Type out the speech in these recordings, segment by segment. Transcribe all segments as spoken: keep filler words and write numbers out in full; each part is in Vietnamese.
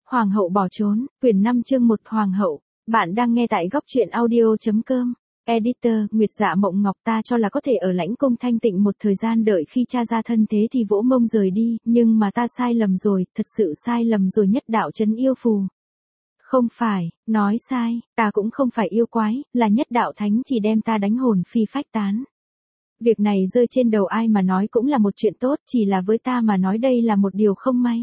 Hoàng hậu bỏ trốn, quyển năm chương một Hoàng hậu. Bạn đang nghe tại góc truyện audio.com. Editor, Nguyệt Dạ Mộng Ngọc ta cho là có thể ở lãnh cung thanh tịnh một thời gian đợi khi cha ra thân thế thì vỗ mông rời đi, nhưng mà ta sai lầm rồi, thật sự sai lầm rồi nhất đạo trấn yêu phù. Không phải, nói sai, ta cũng không phải yêu quái, là nhất đạo thánh chỉ đem ta đánh hồn phi phách tán. Việc này rơi trên đầu ai mà nói cũng là một chuyện tốt, chỉ là với ta mà nói đây là một điều không may.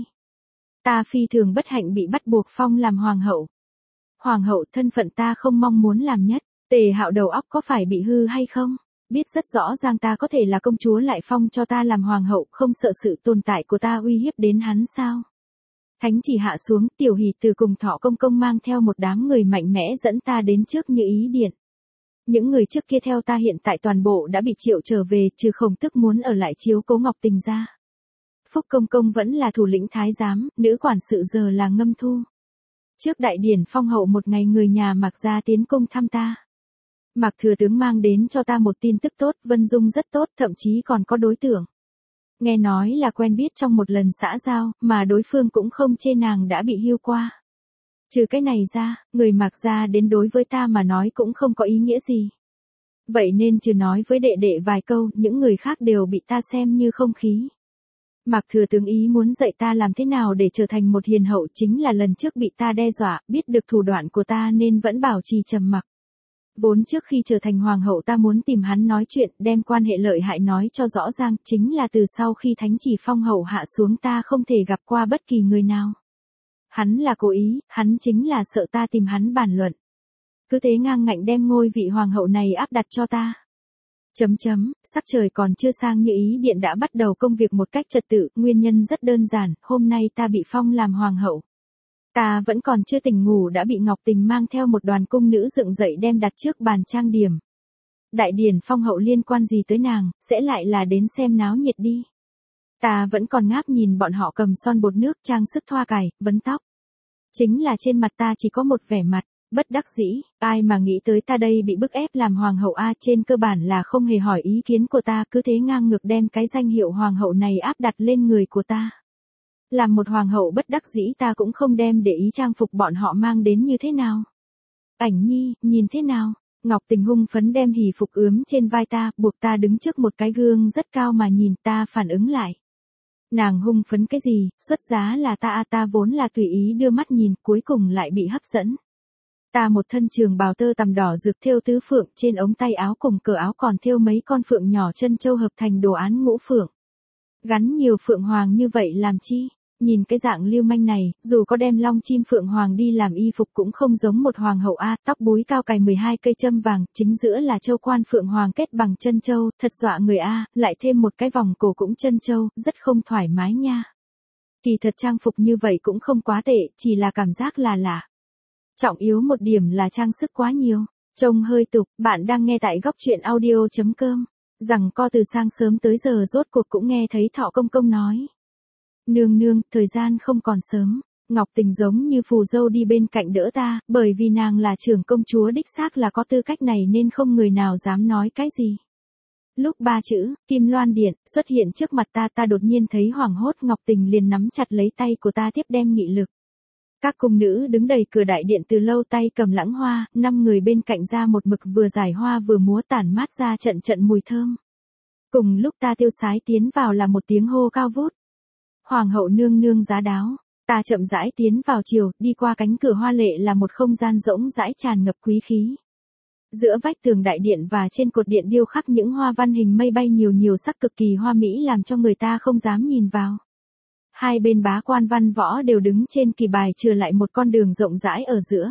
Ta phi thường bất hạnh bị bắt buộc phong làm hoàng hậu. Hoàng hậu thân phận ta không mong muốn làm nhất, Tề Hạo đầu óc có phải bị hư hay không? Biết rất rõ ràng ta có thể là công chúa lại phong cho ta làm hoàng hậu, không sợ sự tồn tại của ta uy hiếp đến hắn sao? Thánh chỉ hạ xuống, Tiểu Hỷ từ cùng Thọ Công Công mang theo một đám người mạnh mẽ dẫn ta đến trước Như Ý Điện. Những người trước kia theo ta hiện tại toàn bộ đã bị triệu trở về, trừ Khổng Tức muốn ở lại chiếu cố Ngọc Tình ra. Phúc Công Công vẫn là thủ lĩnh thái giám, nữ quản sự giờ là Ngâm Thu. Trước đại điển phong hậu một ngày người nhà Mạc gia tiến cung thăm ta. Mạc thừa tướng mang đến cho ta một tin tức tốt, Vân Dung rất tốt, thậm chí còn có đối tượng. Nghe nói là quen biết trong một lần xã giao, mà đối phương cũng không chê nàng đã bị hưu qua. Trừ cái này ra, người Mạc gia đến đối với ta mà nói cũng không có ý nghĩa gì. Vậy nên trừ nói với đệ đệ vài câu, những người khác đều bị ta xem như không khí. Mạc thừa tướng ý muốn dạy ta làm thế nào để trở thành một hiền hậu, chính là lần trước bị ta đe dọa, biết được thủ đoạn của ta nên vẫn bảo trì trầm mặc. Vốn trước khi trở thành hoàng hậu ta muốn tìm hắn nói chuyện, đem quan hệ lợi hại nói cho rõ ràng, chính là từ sau khi thánh chỉ phong hậu hạ xuống ta không thể gặp qua bất kỳ người nào. Hắn là cố ý, hắn chính là sợ ta tìm hắn bàn luận. Cứ thế ngang ngạnh đem ngôi vị hoàng hậu này áp đặt cho ta. Chấm chấm, sắc trời còn chưa sang Như Ý Điện đã bắt đầu công việc một cách trật tự, nguyên nhân rất đơn giản, hôm nay ta bị phong làm hoàng hậu. Ta vẫn còn chưa tỉnh ngủ đã bị Ngọc Tình mang theo một đoàn cung nữ dựng dậy đem đặt trước bàn trang điểm. Đại điển phong hậu liên quan gì tới nàng, sẽ lại là đến xem náo nhiệt đi. Ta vẫn còn ngáp nhìn bọn họ cầm son bột nước trang sức thoa cài, vấn tóc. Chính là trên mặt ta chỉ có một vẻ mặt. Bất đắc dĩ, ai mà nghĩ tới ta đây bị bức ép làm hoàng hậu a, trên cơ bản là không hề hỏi ý kiến của ta, cứ thế ngang ngược đem cái danh hiệu hoàng hậu này áp đặt lên người của ta. Làm một hoàng hậu bất đắc dĩ ta cũng không đem để ý trang phục bọn họ mang đến như thế nào. Ảnh Nhi, nhìn thế nào? Ngọc Tình hung phấn đem hỷ phục ướm trên vai ta, buộc ta đứng trước một cái gương rất cao mà nhìn, ta phản ứng lại. Nàng hung phấn cái gì, xuất giá là ta a, ta vốn là tùy ý đưa mắt nhìn, cuối cùng lại bị hấp dẫn. Ta một thân trường bào tơ tằm đỏ rực thêu tứ phượng, trên ống tay áo cùng cờ áo còn thêu mấy con phượng nhỏ chân châu hợp thành đồ án ngũ phượng. Gắn nhiều phượng hoàng như vậy làm chi? Nhìn cái dạng lưu manh này, dù có đem long chim phượng hoàng đi làm y phục cũng không giống một hoàng hậu a, tóc búi cao cài mười hai cây châm vàng, chính giữa là châu quan phượng hoàng kết bằng chân châu, thật dọa người a, lại thêm một cái vòng cổ cũng chân châu, rất không thoải mái nha. Kỳ thật trang phục như vậy cũng không quá tệ, chỉ là cảm giác là lạ. Trọng yếu một điểm là trang sức quá nhiều, trông hơi tục. Bạn đang nghe tại góc truyện audio.com. Rằng co từ sáng sớm tới giờ rốt cuộc cũng nghe thấy Thọ Công Công nói. Nương nương, thời gian không còn sớm. Ngọc Tình giống như phù dâu đi bên cạnh đỡ ta, bởi vì nàng là trưởng công chúa đích xác là có tư cách này nên không người nào dám nói cái gì. Lúc ba chữ, Kim Loan Điện, xuất hiện trước mặt ta ta đột nhiên thấy hoảng hốt, Ngọc Tình liền nắm chặt lấy tay của ta tiếp đem nghị lực. Các cung nữ đứng đầy cửa đại điện từ lâu tay cầm lãng hoa, năm người bên cạnh ra một mực vừa giải hoa vừa múa tản mát ra trận trận mùi thơm. Cùng lúc ta tiêu sái tiến vào là một tiếng hô cao vút. Hoàng hậu nương nương giá đáo, ta chậm rãi tiến vào chiều, đi qua cánh cửa hoa lệ là một không gian rỗng rãi tràn ngập quý khí. Giữa vách tường đại điện và trên cột điện điêu khắc những hoa văn hình mây bay nhiều nhiều sắc cực kỳ hoa mỹ làm cho người ta không dám nhìn vào. Hai bên bá quan văn võ đều đứng trên kỳ bài chừa lại một con đường rộng rãi ở giữa.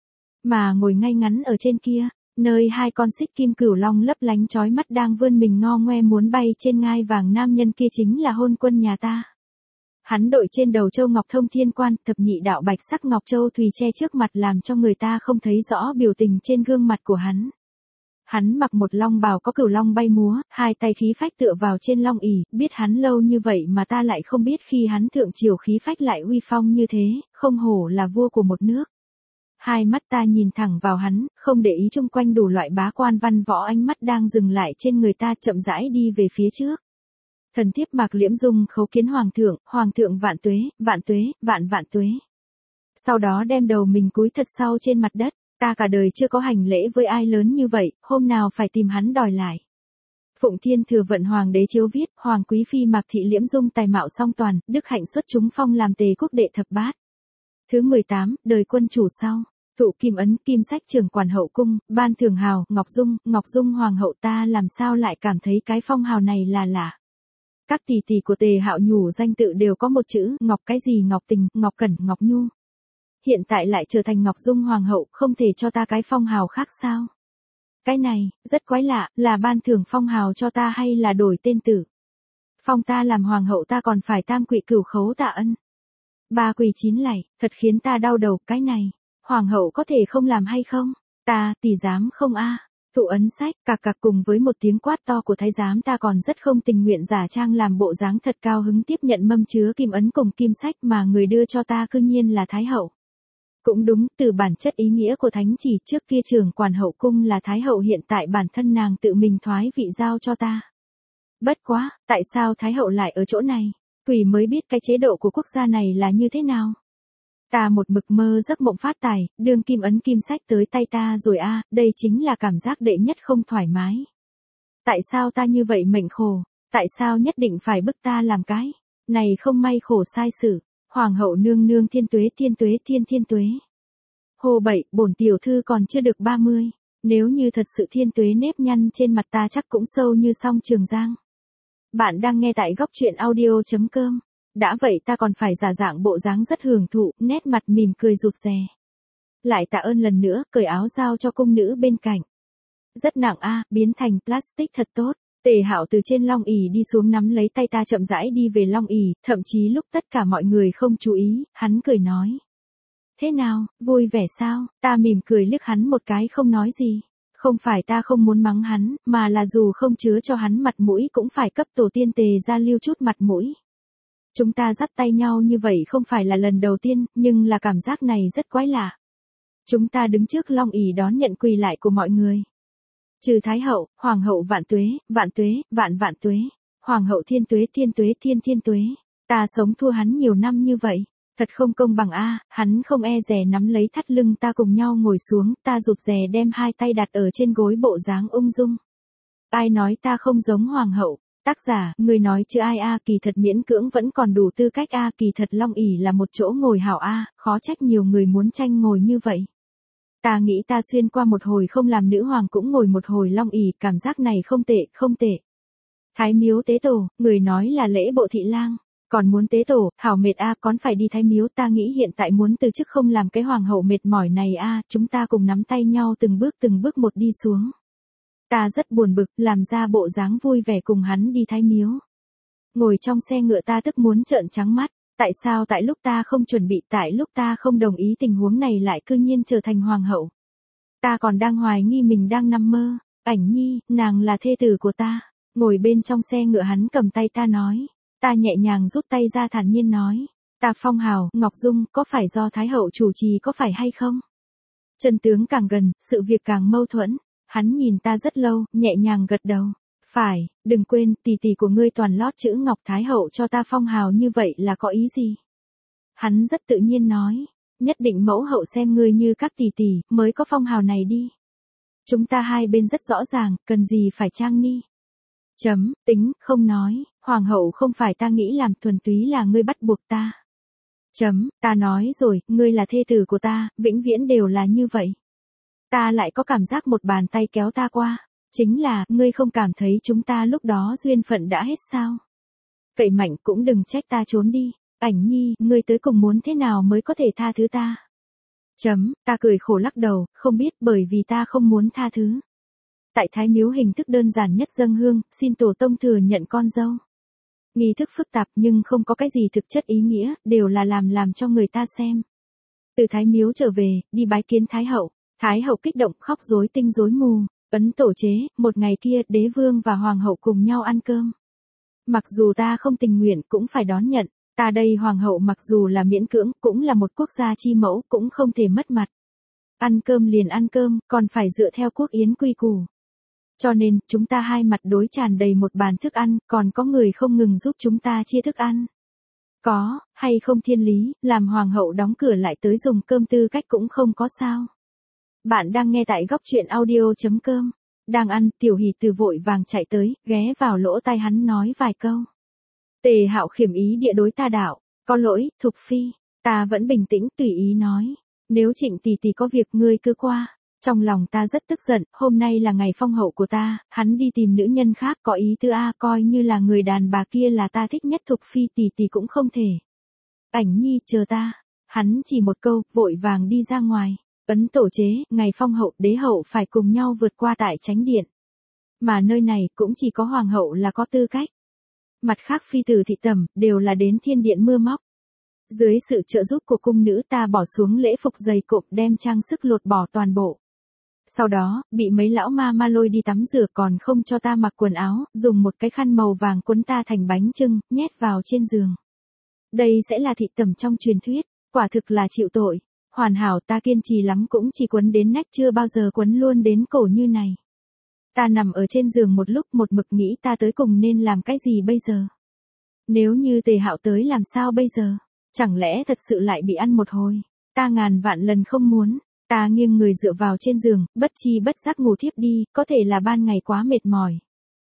Mà ngồi ngay ngắn ở trên kia, nơi hai con xích kim cửu long lấp lánh chói mắt đang vươn mình ngo ngoe muốn bay trên ngai vàng, nam nhân kia chính là hôn quân nhà ta. Hắn đội trên đầu châu ngọc thông thiên quan, thập nhị đạo bạch sắc ngọc châu thùy che trước mặt làm cho người ta không thấy rõ biểu tình trên gương mặt của hắn. Hắn mặc một long bào có cửu long bay múa, hai tay khí phách tựa vào trên long ỷ, biết hắn lâu như vậy mà ta lại không biết khi hắn thượng triều khí phách lại uy phong như thế, không hổ là vua của một nước. Hai mắt ta nhìn thẳng vào hắn, không để ý chung quanh đủ loại bá quan văn võ, ánh mắt đang dừng lại trên người ta, chậm rãi đi về phía trước. Thần thiếp Mạc Liễm Dung khấu kiến hoàng thượng, hoàng thượng vạn tuế, vạn tuế, vạn vạn tuế. Sau đó đem đầu mình cúi thật sâu trên mặt đất, ta cả đời chưa có hành lễ với ai lớn như vậy, hôm nào phải tìm hắn đòi lại. Phụng Thiên Thừa Vận Hoàng đế chiếu viết, Hoàng quý phi Mạc Thị Liễm dung tài mạo song toàn, đức hạnh xuất chúng phong làm tề quốc đệ thập bát. Thứ mười tám, đời quân chủ sau. Thụ kim ấn, kim sách trưởng quản hậu cung, ban thường hào, Ngọc Dung, Ngọc Dung hoàng hậu ta làm sao lại cảm thấy cái phong hào này là lạ. Các tỷ tỷ của Tề Hạo nhủ danh tự đều có một chữ, Ngọc cái gì Ngọc Tình, Ngọc Cẩn, Ngọc Nhu. Hiện tại lại trở thành Ngọc Dung hoàng hậu, không thể cho ta cái phong hào khác sao? Cái này, rất quái lạ, là ban thưởng phong hào cho ta hay là đổi tên tử? Phong ta làm hoàng hậu ta còn phải tam quỵ cửu khấu tạ ân. Ba quỳ chín lạy, thật khiến ta đau đầu, cái này, hoàng hậu có thể không làm hay không? Ta, tỷ dám không a? Thụ ấn sách, cạc cạc cùng với một tiếng quát to của thái giám ta còn rất không tình nguyện giả trang làm bộ dáng thật cao hứng tiếp nhận mâm chứa kim ấn cùng kim sách mà người đưa cho ta cư nhiên là thái hậu. Cũng đúng, từ bản chất ý nghĩa của thánh chỉ trước kia trưởng quản hậu cung là thái hậu hiện tại bản thân nàng tự mình thoái vị giao cho ta. Bất quá, tại sao thái hậu lại ở chỗ này? Quỷ mới biết cái chế độ của quốc gia này là như thế nào. Ta một mực mơ giấc mộng phát tài, đương kim ấn kim sách tới tay ta rồi a, à, đây chính là cảm giác đệ nhất không thoải mái. Tại sao ta như vậy mệnh khổ? Tại sao nhất định phải bức ta làm cái? Này không may khổ sai sự. Hoàng hậu nương nương thiên tuế thiên tuế thiên thiên tuế. Hồ bảy, bổn tiểu thư còn chưa được ba mươi. Nếu như thật sự thiên tuế nếp nhăn trên mặt ta chắc cũng sâu như song Trường Giang. Bạn đang nghe tại góc truyện audio.com. Đã vậy ta còn phải giả dạng bộ dáng rất hưởng thụ, nét mặt mỉm cười rụt rè. Lại tạ ơn lần nữa, cởi áo giao cho cung nữ bên cạnh. Rất nặng a, à, biến thành plastic thật tốt. Tề Hạo từ trên long ỷ đi xuống nắm lấy tay ta chậm rãi đi về long ỷ, thậm chí lúc tất cả mọi người không chú ý, hắn cười nói. Thế nào, vui vẻ sao? Ta mỉm cười liếc hắn một cái không nói gì. Không phải ta không muốn mắng hắn, mà là dù không chứa cho hắn mặt mũi cũng phải cấp tổ tiên Tề ra lưu chút mặt mũi. Chúng ta dắt tay nhau như vậy không phải là lần đầu tiên, nhưng là cảm giác này rất quái lạ. Chúng ta đứng trước long ỷ đón nhận quỳ lại của mọi người. Trừ Thái hậu, Hoàng hậu vạn tuế, vạn tuế, vạn vạn tuế. Hoàng hậu thiên tuế thiên tuế thiên thiên tuế. Ta sống thua hắn nhiều năm như vậy. Thật không công bằng a, hắn không e dè nắm lấy thắt lưng ta cùng nhau ngồi xuống, ta rụt rè đem hai tay đặt ở trên gối bộ dáng ung dung. Ai nói ta không giống hoàng hậu? Tác giả, người nói chứ ai a, kỳ thật miễn cưỡng vẫn còn đủ tư cách a, kỳ thật long ỷ là một chỗ ngồi hảo a, khó trách nhiều người muốn tranh ngồi như vậy. Ta nghĩ ta xuyên qua một hồi không làm nữ hoàng cũng ngồi một hồi long ỷ, cảm giác này không tệ, không tệ. Thái miếu tế tổ, người nói là lễ bộ thị lang. Còn muốn tế tổ, hảo mệt a, còn phải đi thái miếu, ta nghĩ hiện tại muốn từ chức không làm cái hoàng hậu mệt mỏi này a, chúng ta cùng nắm tay nhau từng bước từng bước một đi xuống. Ta rất buồn bực, làm ra bộ dáng vui vẻ cùng hắn đi thái miếu. Ngồi trong xe ngựa ta tức muốn trợn trắng mắt, tại sao tại lúc ta không chuẩn bị, tại lúc ta không đồng ý tình huống này lại cư nhiên trở thành hoàng hậu. Ta còn đang hoài nghi mình đang nằm mơ, Ảnh Nhi, nàng là thê tử của ta, ngồi bên trong xe ngựa hắn cầm tay ta nói. Ta nhẹ nhàng rút tay ra thản nhiên nói, ta phong hào, Ngọc Dung, có phải do Thái hậu chủ trì có phải hay không? Chân tướng càng gần, sự việc càng mâu thuẫn, hắn nhìn ta rất lâu, nhẹ nhàng gật đầu. Phải, đừng quên, tỷ tỷ của ngươi toàn lót chữ Ngọc Thái hậu cho ta phong hào như vậy là có ý gì? Hắn rất tự nhiên nói, nhất định mẫu hậu xem ngươi như các tỷ tỷ, mới có phong hào này đi. Chúng ta hai bên rất rõ ràng, cần gì phải trang ni. Chấm, tính, không nói, hoàng hậu không phải ta nghĩ làm, thuần túy là ngươi bắt buộc ta. Chấm, ta nói rồi, ngươi là thê tử của ta, vĩnh viễn đều là như vậy. Ta lại có cảm giác một bàn tay kéo ta qua, chính là, ngươi không cảm thấy chúng ta lúc đó duyên phận đã hết sao? Cậy mạnh cũng đừng trách ta trốn đi, Ảnh Nhi, ngươi tới cùng muốn thế nào mới có thể tha thứ ta? Chấm, ta cười khổ lắc đầu, không biết bởi vì ta không muốn tha thứ. Tại thái miếu hình thức đơn giản nhất dâng hương, xin tổ tông thừa nhận con dâu. Nghi thức phức tạp nhưng không có cái gì thực chất ý nghĩa, đều là làm làm cho người ta xem. Từ thái miếu trở về, đi bái kiến thái hậu, thái hậu kích động khóc rối tinh rối mù, ấn tổ chế, một ngày kia đế vương và hoàng hậu cùng nhau ăn cơm. Mặc dù ta không tình nguyện cũng phải đón nhận, ta đây hoàng hậu mặc dù là miễn cưỡng, cũng là một quốc gia chi mẫu, cũng không thể mất mặt. Ăn cơm liền ăn cơm, còn phải dựa theo quốc yến quy củ. Cho nên, chúng ta hai mặt đối tràn đầy một bàn thức ăn, còn có người không ngừng giúp chúng ta chia thức ăn. Có, hay không thiên lý, làm hoàng hậu đóng cửa lại tới dùng cơm tư cách cũng không có sao. Bạn đang nghe tại góc truyện audio.com. Đang ăn, Tiểu Hỷ từ vội vàng chạy tới, ghé vào lỗ tai hắn nói vài câu. Tề Hạo khiểm ý địa đối ta đạo, có lỗi, Thục Phi. Ta vẫn bình tĩnh tùy ý nói, nếu Trịnh tỷ tỷ có việc ngươi cứ qua. Trong lòng ta rất tức giận, hôm nay là ngày phong hậu của ta, hắn đi tìm nữ nhân khác có ý tư a, coi như là người đàn bà kia là ta thích nhất, Thục Phi tỷ tỷ cũng không thể. Ảnh nhi chờ ta, hắn chỉ một câu, vội vàng đi ra ngoài. Ấn tổ chế, ngày phong hậu, đế hậu phải cùng nhau vượt qua tại chánh điện. Mà nơi này cũng chỉ có hoàng hậu là có tư cách. Mặt khác phi tử thị tẩm, đều là đến thiên điện mưa móc. Dưới sự trợ giúp của cung nữ ta bỏ xuống lễ phục dày cộm đem trang sức lột bỏ toàn bộ. Sau đó, bị mấy lão ma ma lôi đi tắm rửa còn không cho ta mặc quần áo, dùng một cái khăn màu vàng quấn ta thành bánh chưng, nhét vào trên giường. Đây sẽ là thị tẩm trong truyền thuyết, quả thực là chịu tội. Hoàn hảo ta kiên trì lắm cũng chỉ quấn đến nách, chưa bao giờ quấn luôn đến cổ như này. Ta nằm ở trên giường một lúc một mực nghĩ ta tới cùng nên làm cái gì bây giờ. Nếu như Tề Hạo tới làm sao bây giờ, chẳng lẽ thật sự lại bị ăn một hồi. Ta ngàn vạn lần không muốn. Ta nghiêng người dựa vào trên giường, bất chi bất giác ngủ thiếp đi, có thể là ban ngày quá mệt mỏi.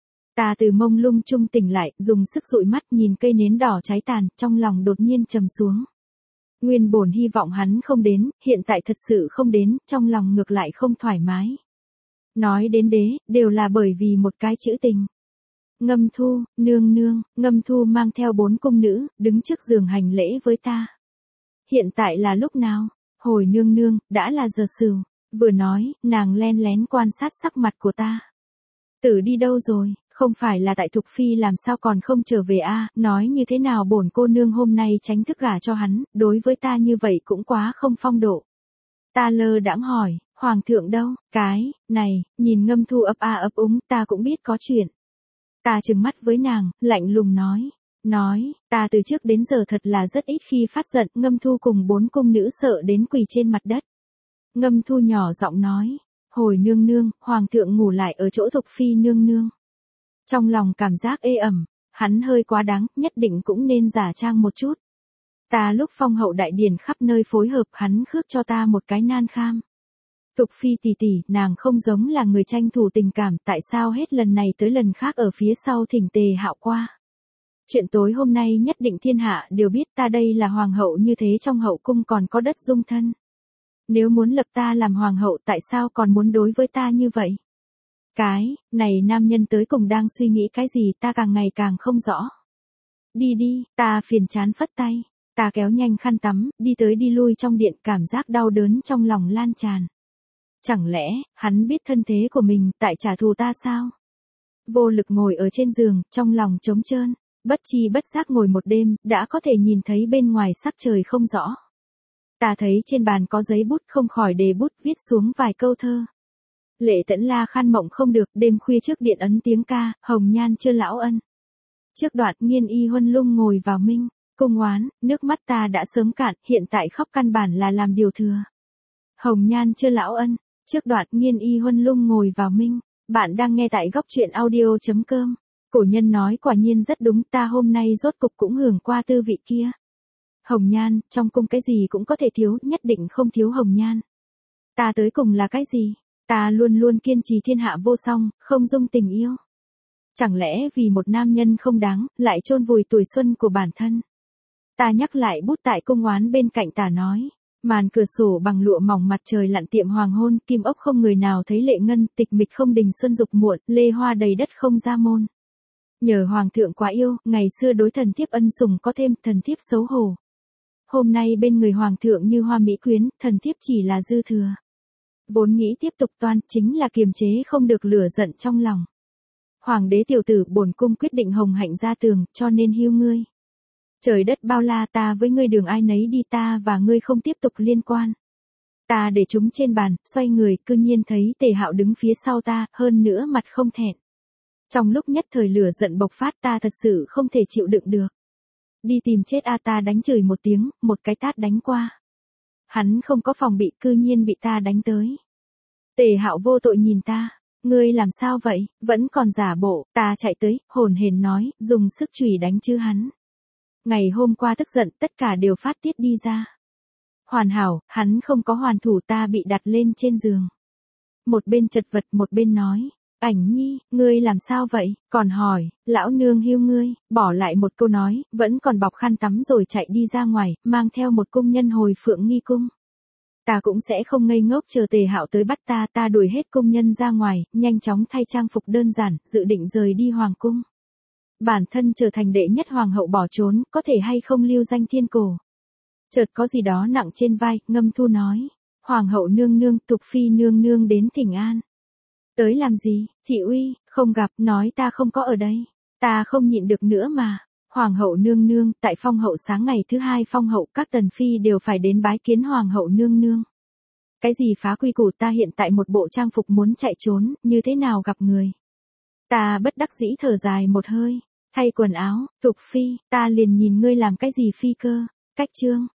Ta từ mông lung chung tỉnh lại, dùng sức dụi mắt nhìn cây nến đỏ cháy tàn, trong lòng đột nhiên trầm xuống. Nguyên bổn hy vọng hắn không đến, hiện tại thật sự không đến, trong lòng ngược lại không thoải mái. Nói đến đế, đều là bởi vì một cái chữ tình. Ngâm Thu, nương nương, Ngâm Thu mang theo bốn cung nữ, đứng trước giường hành lễ với ta. Hiện tại là lúc nào? Hồi nương nương, đã là giờ sửu. Vừa nói, nàng len lén quan sát sắc mặt của ta. Tử đi đâu rồi, không phải là tại Thục Phi làm sao còn không trở về a? Nói như thế nào bổn cô nương hôm nay tránh thức gả cho hắn, đối với ta như vậy cũng quá không phong độ. Ta lơ đãng hỏi, hoàng thượng đâu, cái, này, nhìn Ngâm Thu ấp a ấp úng, ta cũng biết có chuyện. Ta trừng mắt với nàng, lạnh lùng nói. Nói, ta từ trước đến giờ thật là rất ít khi phát giận, Ngâm Thu cùng bốn cung nữ sợ đến quỳ trên mặt đất. Ngâm Thu nhỏ giọng nói, hồi nương nương, hoàng thượng ngủ lại ở chỗ Thục Phi nương nương. Trong lòng cảm giác ê ẩm, hắn hơi quá đáng, nhất định cũng nên giả trang một chút. Ta lúc phong hậu đại điển khắp nơi phối hợp, hắn khước cho ta một cái nan kham. Thục Phi tỷ tỷ, nàng không giống là người tranh thủ tình cảm, tại sao hết lần này tới lần khác ở phía sau thỉnh Tề Hạo qua. Chuyện tối hôm nay nhất định thiên hạ đều biết ta đây là hoàng hậu, như thế trong hậu cung còn có đất dung thân. Nếu muốn lập ta làm hoàng hậu tại sao còn muốn đối với ta như vậy? Cái, này nam nhân tới cùng đang suy nghĩ cái gì ta càng ngày càng không rõ. Đi đi, ta phiền chán phất tay. Ta kéo nhanh khăn tắm, đi tới đi lui trong điện, cảm giác đau đớn trong lòng lan tràn. Chẳng lẽ, hắn biết thân thế của mình, tại trả thù ta sao? Vô lực ngồi ở trên giường, trong lòng trống trơn. Bất chi bất giác ngồi một đêm, đã có thể nhìn thấy bên ngoài sắc trời không rõ. Ta thấy trên bàn có giấy bút, không khỏi đề bút viết xuống vài câu thơ. Lệ Tẫn La khăn mộng không được, đêm khuya trước điện ấn tiếng ca, hồng nhan chưa lão ân. Trước đoạn Nghiên Y Huân Lung ngồi vào minh, cung oán, nước mắt ta đã sớm cạn, hiện tại khóc căn bản là làm điều thừa. Hồng nhan chưa lão ân, trước đoạn Nghiên Y Huân Lung ngồi vào minh. Bạn đang nghe tại góc truyện audio.com. Cổ nhân nói quả nhiên rất đúng, ta hôm nay rốt cục cũng hưởng qua tư vị kia. Hồng nhan, trong cung cái gì cũng có thể thiếu, nhất định không thiếu hồng nhan. Ta tới cùng là cái gì? Ta luôn luôn kiên trì thiên hạ vô song, không dung tình yêu. Chẳng lẽ vì một nam nhân không đáng, lại chôn vùi tuổi xuân của bản thân? Ta nhắc lại bút tại cung oán bên cạnh ta nói. Màn cửa sổ bằng lụa mỏng, mặt trời lặn tiệm hoàng hôn, kim ốc không người nào thấy lệ ngân, tịch mịch không đình xuân dục muộn, lê hoa đầy đất không ra môn. Nhờ hoàng thượng quá yêu, ngày xưa đối thần thiếp ân sủng có thêm, thần thiếp xấu hổ. Hôm nay bên người hoàng thượng như hoa mỹ quyến, thần thiếp chỉ là dư thừa. Vốn nghĩ tiếp tục toan, chính là kiềm chế không được lửa giận trong lòng. Hoàng đế tiểu tử, bổn cung quyết định hồng hạnh ra tường, cho nên hiu ngươi. Trời đất bao la, ta với ngươi đường ai nấy đi, ta và ngươi không tiếp tục liên quan. Ta để chúng trên bàn, xoay người, cư nhiên thấy Tề Hạo đứng phía sau ta, hơn nữa mặt không thẹn. Trong lúc nhất thời lửa giận bộc phát, ta thật sự không thể chịu đựng được. Đi tìm chết a, ta đánh chửi một tiếng, một cái tát đánh qua. Hắn không có phòng bị, cư nhiên bị ta đánh tới. Tề Hạo vô tội nhìn ta, ngươi làm sao vậy, vẫn còn giả bộ, ta chạy tới, hồn hển nói, dùng sức chùy đánh chứ hắn. Ngày hôm qua tức giận tất cả đều phát tiết đi ra. Hoàn hảo, hắn không có hoàn thủ ta bị đặt lên trên giường. Một bên chật vật một bên nói. Ảnh nhi, ngươi làm sao vậy? Còn hỏi, lão nương hiu ngươi, bỏ lại một câu nói, vẫn còn bọc khăn tắm rồi chạy đi ra ngoài, mang theo một công nhân hồi Phượng Nghi cung. Ta cũng sẽ không ngây ngốc chờ Tề Hạo tới bắt ta, ta đuổi hết công nhân ra ngoài, nhanh chóng thay trang phục đơn giản, dự định rời đi hoàng cung. Bản thân trở thành đệ nhất hoàng hậu bỏ trốn, có thể hay không lưu danh thiên cổ. Chợt có gì đó nặng trên vai, Ngâm Thu nói. Hoàng hậu nương nương, Tục phi nương nương đến thỉnh an. Tới làm gì? Thị uy, không gặp, nói ta không có ở đây. Ta không nhịn được nữa mà. Hoàng hậu nương nương, tại phong hậu sáng ngày thứ hai phong hậu các tần phi đều phải đến bái kiến hoàng hậu nương nương. Cái gì phá quy củ, ta hiện tại một bộ trang phục muốn chạy trốn, như thế nào gặp người? Ta bất đắc dĩ thở dài một hơi, thay quần áo, Tục phi, ta liền nhìn ngươi làm cái gì phi cơ, cách chương.